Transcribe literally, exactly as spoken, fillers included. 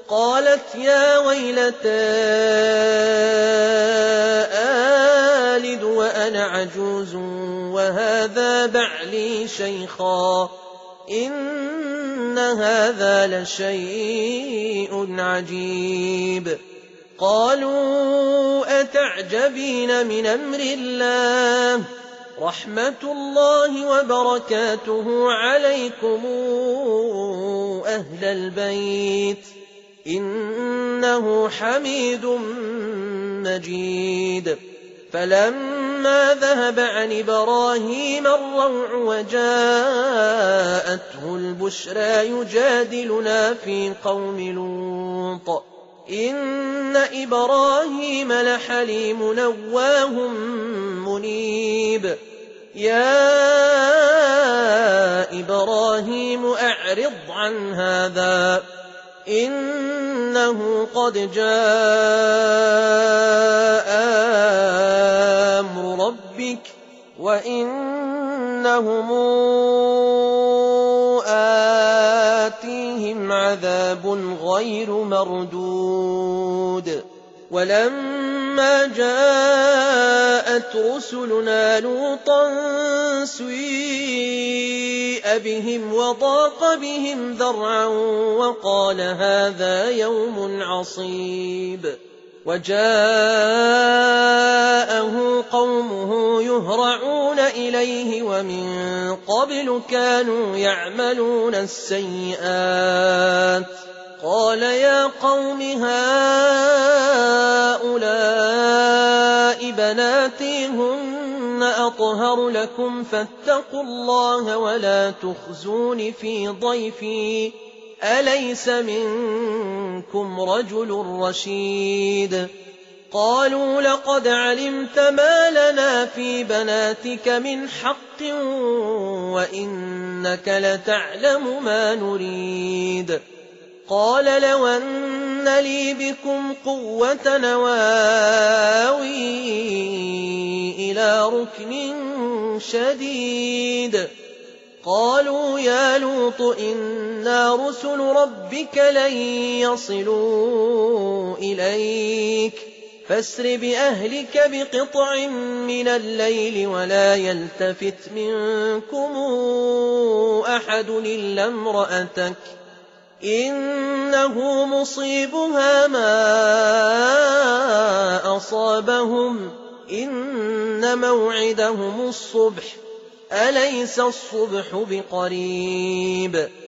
قالت يا ويلتى آلد وأنا عجوز وهذا بعلي شيخا إن هذا لشيء عجيب. قالوا أتعجبين من أمر الله رحمة الله وبركاته عليكم أهل البيت إنه حميد مجيد. فلما ذهب عن إبراهيم الروع وجاءته البشرى يجادلنا في قوم لوط إن إبراهيم لحليم نواه منيب. يا إبراهيم أعرض عن هذا إنه قد جاء أمر ربك وإنهم آتيهم عذاب غير مردود. ولما جاءت رسلنا لوطا سيء بهم وضاق بهم ذرعا وقال هذا يوم عصيب. وجاءه قومه يهرعون إليه ومن قبل كانوا يعملون السيئات. قال يا قوم هؤلاء بناتي هن أطهر لكم فاتقوا الله ولا تخزون في ضيفي أليس منكم رجل رشيد. قالوا لقد علمت ما لنا في بناتك من حق وإنك لتعلم ما نريد. قال لو أن لي بكم قوة نواوي إلى ركن شديد. قالوا يا لوط إنا رسل ربك لن يصلوا إليك فاسر بأهلك بقطع من الليل ولا يلتفت منكم أحد إلا امرأتك إنه مصيبها ما أصابهم إن موعدهم الصبح أليس الصبح بقريب.